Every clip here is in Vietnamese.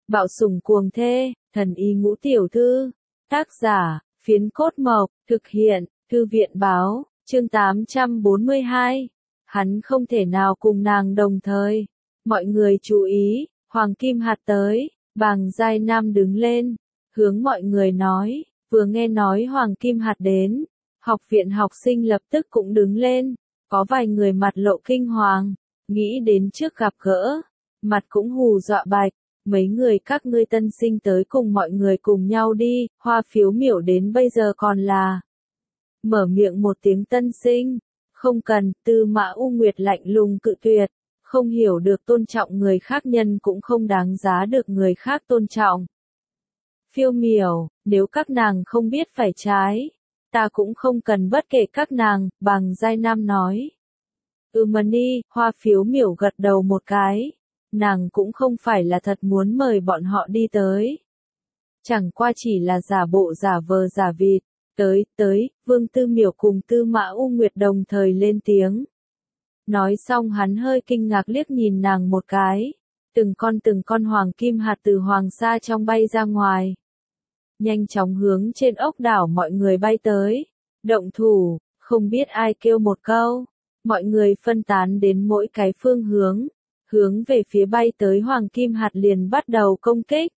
Bạo sủng cuồng thê, thần y ngũ tiểu thư. Tác giả, Phiến Cốt Mộc, thực hiện, Thư viện báo, chương 842. Hắn không thể nào cùng nàng đồng thời. Mọi người chú ý, Hoàng Kim Hạt tới, Bàng Giai Nam đứng lên, hướng mọi người nói, vừa nghe nói Hoàng Kim Hạt đến. Học viện học sinh lập tức cũng đứng lên, có vài người mặt lộ kinh hoàng, nghĩ đến trước gặp gỡ, mặt cũng hù dọa bạch. Mấy người các ngươi tân sinh tới cùng mọi người cùng nhau đi, Hoa Phiếu Miểu đến bây giờ còn là. Mở miệng một tiếng tân sinh, không cần, Tư Mã U Nguyệt lạnh lùng cự tuyệt, không hiểu được tôn trọng người khác nhân cũng không đáng giá được người khác tôn trọng. Phiêu Miểu, nếu các nàng không biết phải trái, ta cũng không cần bất kể các nàng, Bàng Giai Nam nói. Mani, Hoa Phiếu Miểu gật đầu một cái. Nàng cũng không phải là thật muốn mời bọn họ đi tới. Chẳng qua chỉ là giả bộ giả vờ giả vịt. Tới, Vương Tư Miểu cùng Tư Mã U Nguyệt đồng thời lên tiếng. Nói xong hắn hơi kinh ngạc liếc nhìn nàng một cái. Từng con hoàng kim hạt từ hoàng sa trong bay ra ngoài. Nhanh chóng hướng trên ốc đảo mọi người bay tới. Động thủ, không biết ai kêu một câu. Mọi người phân tán đến mỗi cái phương hướng. Hướng về phía bay tới Hoàng Kim Hạt liền bắt đầu công kích.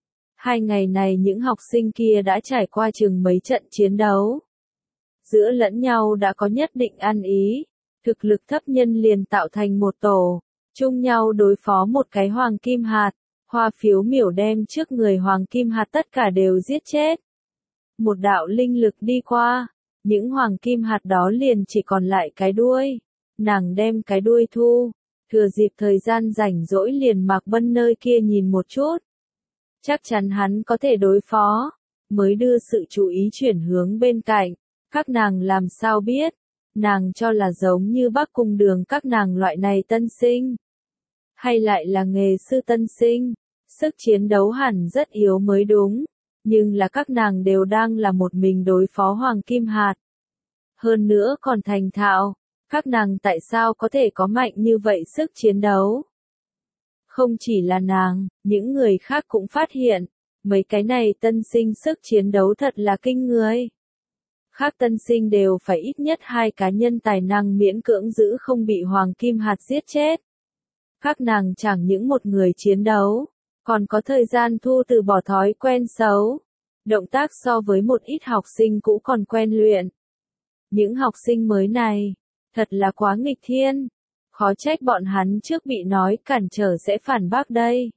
2 ngày này những học sinh kia đã trải qua chừng mấy trận chiến đấu. Giữa lẫn nhau đã có nhất định ăn ý. Thực lực thấp nhân liền tạo thành một tổ. Chung nhau đối phó một cái Hoàng Kim Hạt. Hoa Phiếu Miểu đem trước người Hoàng Kim Hạt tất cả đều giết chết. Một đạo linh lực đi qua. Những Hoàng Kim Hạt đó liền chỉ còn lại cái đuôi. Nàng đem cái đuôi thu. Thừa dịp thời gian rảnh rỗi liền Mạc Bân nơi kia nhìn một chút. Chắc chắn hắn có thể đối phó, mới đưa sự chú ý chuyển hướng bên cạnh. Các nàng làm sao biết, nàng cho là giống như Bắc Cung Đường các nàng loại này tân sinh. Hay lại là nghề sư tân sinh, sức chiến đấu hẳn rất yếu mới đúng, nhưng là các nàng đều đang là một mình đối phó Hoàng Kim Hạt. Hơn nữa còn thành thạo. Các nàng tại sao có thể có mạnh như vậy sức chiến đấu? Không chỉ là nàng, những người khác cũng phát hiện, mấy cái này tân sinh sức chiến đấu thật là kinh người. Khác tân sinh đều phải ít nhất 2 cá nhân tài năng miễn cưỡng giữ không bị Hoàng Kim Hạt giết chết. Các nàng chẳng những một người chiến đấu, còn có thời gian thu từ bỏ thói quen xấu. Động tác so với một ít học sinh cũ còn quen luyện. Những học sinh mới này, thật là quá nghịch thiên. Khó trách bọn hắn trước bị nói cản trở sẽ phản bác đây.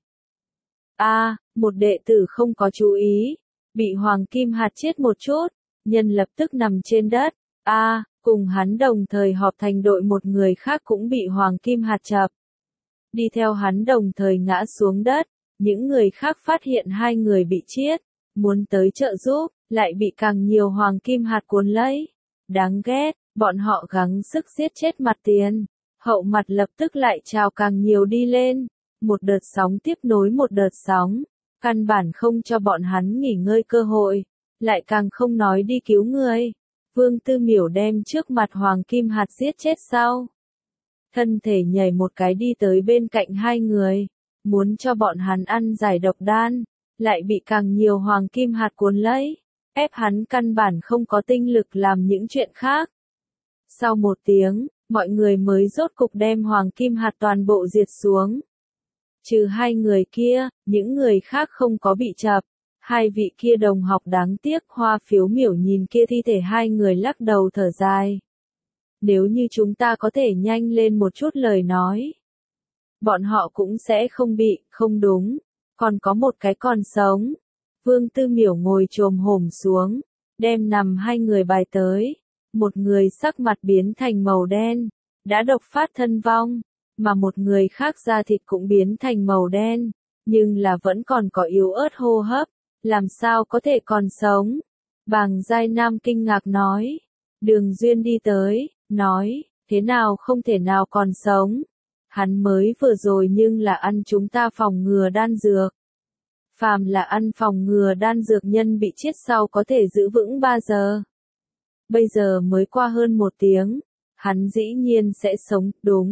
Một đệ tử không có chú ý. Bị Hoàng Kim Hạt chết một chút. Nhân lập tức nằm trên đất. Cùng hắn đồng thời họp thành đội một người khác cũng bị Hoàng Kim Hạt chập. Đi theo hắn đồng thời ngã xuống đất. Những người khác phát hiện 2 người bị chết. Muốn tới trợ giúp, lại bị càng nhiều Hoàng Kim Hạt cuốn lấy. Đáng ghét. Bọn họ gắng sức giết chết mặt tiền, hậu mặt lập tức lại trào càng nhiều đi lên, một đợt sóng tiếp nối một đợt sóng, căn bản không cho bọn hắn nghỉ ngơi cơ hội, lại càng không nói đi cứu người. Vương Tư Miểu đem trước mặt Hoàng Kim Hạt giết chết sau. Thân thể nhảy một cái đi tới bên cạnh 2 người, muốn cho bọn hắn ăn giải độc đan, lại bị càng nhiều Hoàng Kim Hạt cuốn lấy, ép hắn căn bản không có tinh lực làm những chuyện khác. Sau 1 tiếng, mọi người mới rốt cục đem Hoàng Kim Hạt toàn bộ diệt xuống. Trừ 2 người kia, những người khác không có bị chập. 2 vị kia đồng học đáng tiếc. Hoa Phiếu Miểu nhìn kia thi thể 2 người lắc đầu thở dài. Nếu như chúng ta có thể nhanh lên một chút lời nói, bọn họ cũng sẽ không bị, không đúng. Còn có một cái còn sống. Vương Tư Miểu ngồi chồm hổm xuống, đem nằm 2 người bài tới. Một người sắc mặt biến thành màu đen, đã độc phát thân vong, mà một người khác da thịt cũng biến thành màu đen, nhưng là vẫn còn có yếu ớt hô hấp, làm sao có thể còn sống. Bàng Giai Nam kinh ngạc nói, Đường Duyên đi tới, nói, thế nào không thể nào còn sống. Hắn mới vừa rồi nhưng là ăn chúng ta phòng ngừa đan dược. Phàm là ăn phòng ngừa đan dược nhân bị chết sau có thể giữ vững 3 giờ. Bây giờ mới qua hơn 1 tiếng, hắn dĩ nhiên sẽ sống, đúng,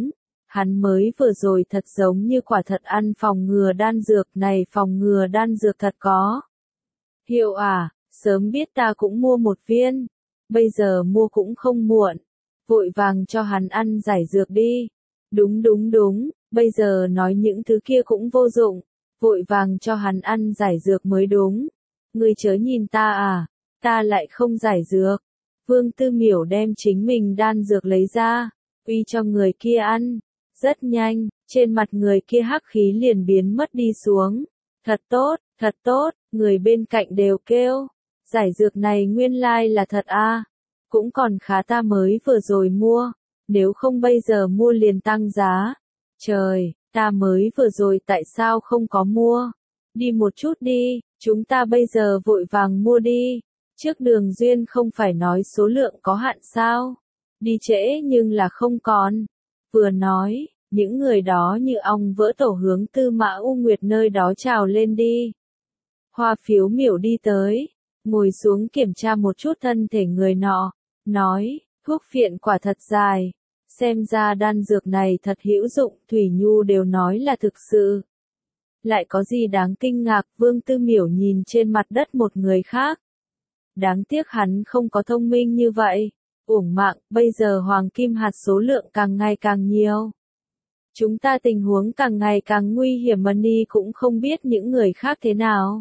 Hắn mới vừa rồi thật giống như quả thật ăn phòng ngừa đan dược này, phòng ngừa đan dược thật có hiệu à, sớm biết ta cũng mua một viên, bây giờ mua cũng không muộn, vội vàng cho hắn ăn giải dược đi. Đúng đúng đúng, bây giờ nói những thứ kia cũng vô dụng, vội vàng cho hắn ăn giải dược mới đúng. Ngươi chớ nhìn ta à, ta lại không giải dược. Vương Tư Miểu đem chính mình đan dược lấy ra, uy cho người kia ăn. Rất nhanh, trên mặt người kia hắc khí liền biến mất đi xuống. Thật tốt, người bên cạnh đều kêu. Giải dược này nguyên lai là thật à. Cũng còn khá, ta mới vừa rồi mua. Nếu không bây giờ mua liền tăng giá. Trời, ta mới vừa rồi tại sao không có mua? Đi một chút đi, chúng ta bây giờ vội vàng mua đi. Trước Đường Duyên không phải nói số lượng có hạn sao? Đi trễ nhưng là không còn. Vừa nói, những người đó như ong vỡ tổ hướng Tư Mã U Nguyệt nơi đó trào lên đi. Hoa Phiếu Miểu đi tới, ngồi xuống kiểm tra một chút thân thể người nọ, nói, thuốc phiện quả thật dài, xem ra đan dược này thật hữu dụng, Thủy Nhu đều nói là thực sự. Lại có gì đáng kinh ngạc, Vương Tư Miểu nhìn trên mặt đất một người khác. Đáng tiếc hắn không có thông minh như vậy, uổng mạng, bây giờ hoàng kim hạt số lượng càng ngày càng nhiều. Chúng ta tình huống càng ngày càng nguy hiểm, Mani cũng không biết những người khác thế nào.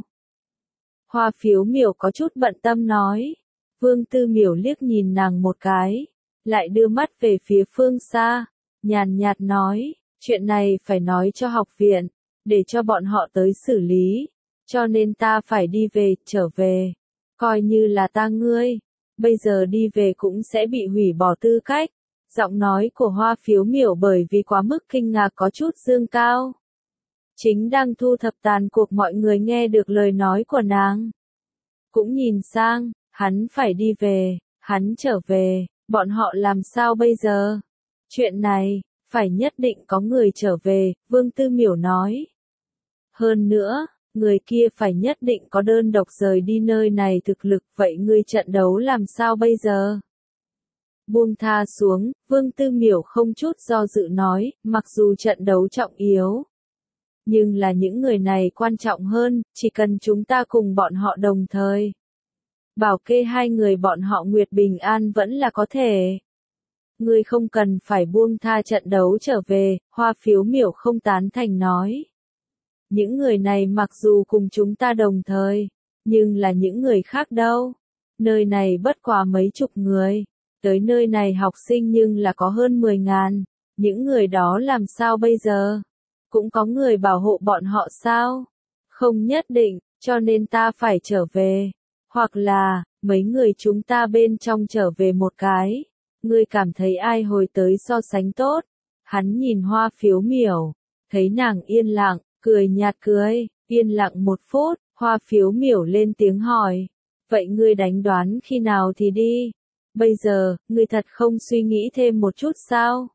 Hoa Phiếu Miểu có chút bận tâm nói. Vương Tư Miểu liếc nhìn nàng một cái, lại đưa mắt về phía phương xa, nhàn nhạt nói, chuyện này phải nói cho học viện, để cho bọn họ tới xử lý, cho nên ta phải đi về, trở về, coi như là ta ngươi, bây giờ đi về cũng sẽ bị hủy bỏ tư cách. Giọng nói của Hoa Phiếu Miểu bởi vì quá mức kinh ngạc có chút dương cao. Chính đang thu thập tàn cuộc mọi người nghe được lời nói của nàng. Cũng nhìn sang, hắn phải đi về, hắn trở về, bọn họ làm sao bây giờ? Chuyện này, phải nhất định có người trở về, Vương Tư Miểu nói. Hơn nữa, người kia phải nhất định có đơn độc rời đi nơi này thực lực, vậy ngươi trận đấu làm sao bây giờ? Buông tha xuống, Vương Tư Miểu không chút do dự nói, mặc dù trận đấu trọng yếu. Nhưng là những người này quan trọng hơn, chỉ cần chúng ta cùng bọn họ đồng thời. Bảo kê hai người bọn họ Nguyệt Bình An vẫn là có thể. Ngươi không cần phải buông tha trận đấu trở về, Hoa Phiếu Miểu không tán thành nói. Những người này mặc dù cùng chúng ta đồng thời, nhưng là những người khác đâu. Nơi này bất quá mấy chục người. Tới nơi này học sinh nhưng là có hơn 10.000, những người đó làm sao bây giờ? Cũng có người bảo hộ bọn họ sao? Không nhất định, cho nên ta phải trở về. Hoặc là, mấy người chúng ta bên trong trở về một cái. Ngươi cảm thấy ai hồi tới so sánh tốt? Hắn nhìn Hoa Phiếu Miểu, thấy nàng yên lặng, cười nhạt cười, yên lặng một phút, Hoa Phiếu Miểu lên tiếng hỏi. Vậy ngươi đánh đoán khi nào thì đi? Bây giờ, ngươi thật không suy nghĩ thêm một chút sao?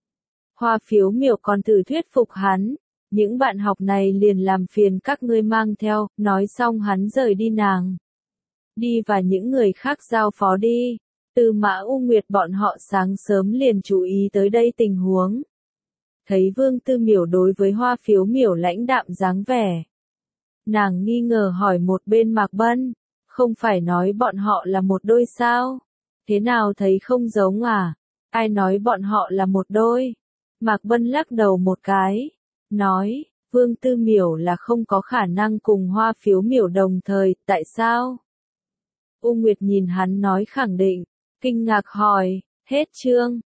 Hoa Phiếu Miểu còn thử thuyết phục hắn, những bạn học này liền làm phiền các ngươi mang theo, nói xong hắn rời đi nàng. Đi và những người khác giao phó đi, Tư Mã U Nguyệt bọn họ sáng sớm liền chú ý tới đây tình huống. Thấy Vương Tư Miểu đối với Hoa Phiếu Miểu lãnh đạm dáng vẻ. Nàng nghi ngờ hỏi một bên Mạc Bân, không phải nói bọn họ là một đôi sao? Thế nào thấy không giống à? Ai nói bọn họ là một đôi? Mạc Bân lắc đầu một cái, nói, Vương Tư Miểu là không có khả năng cùng Hoa Phiếu Miểu đồng thời, tại sao? U Nguyệt nhìn hắn nói khẳng định, kinh ngạc hỏi, hết chương.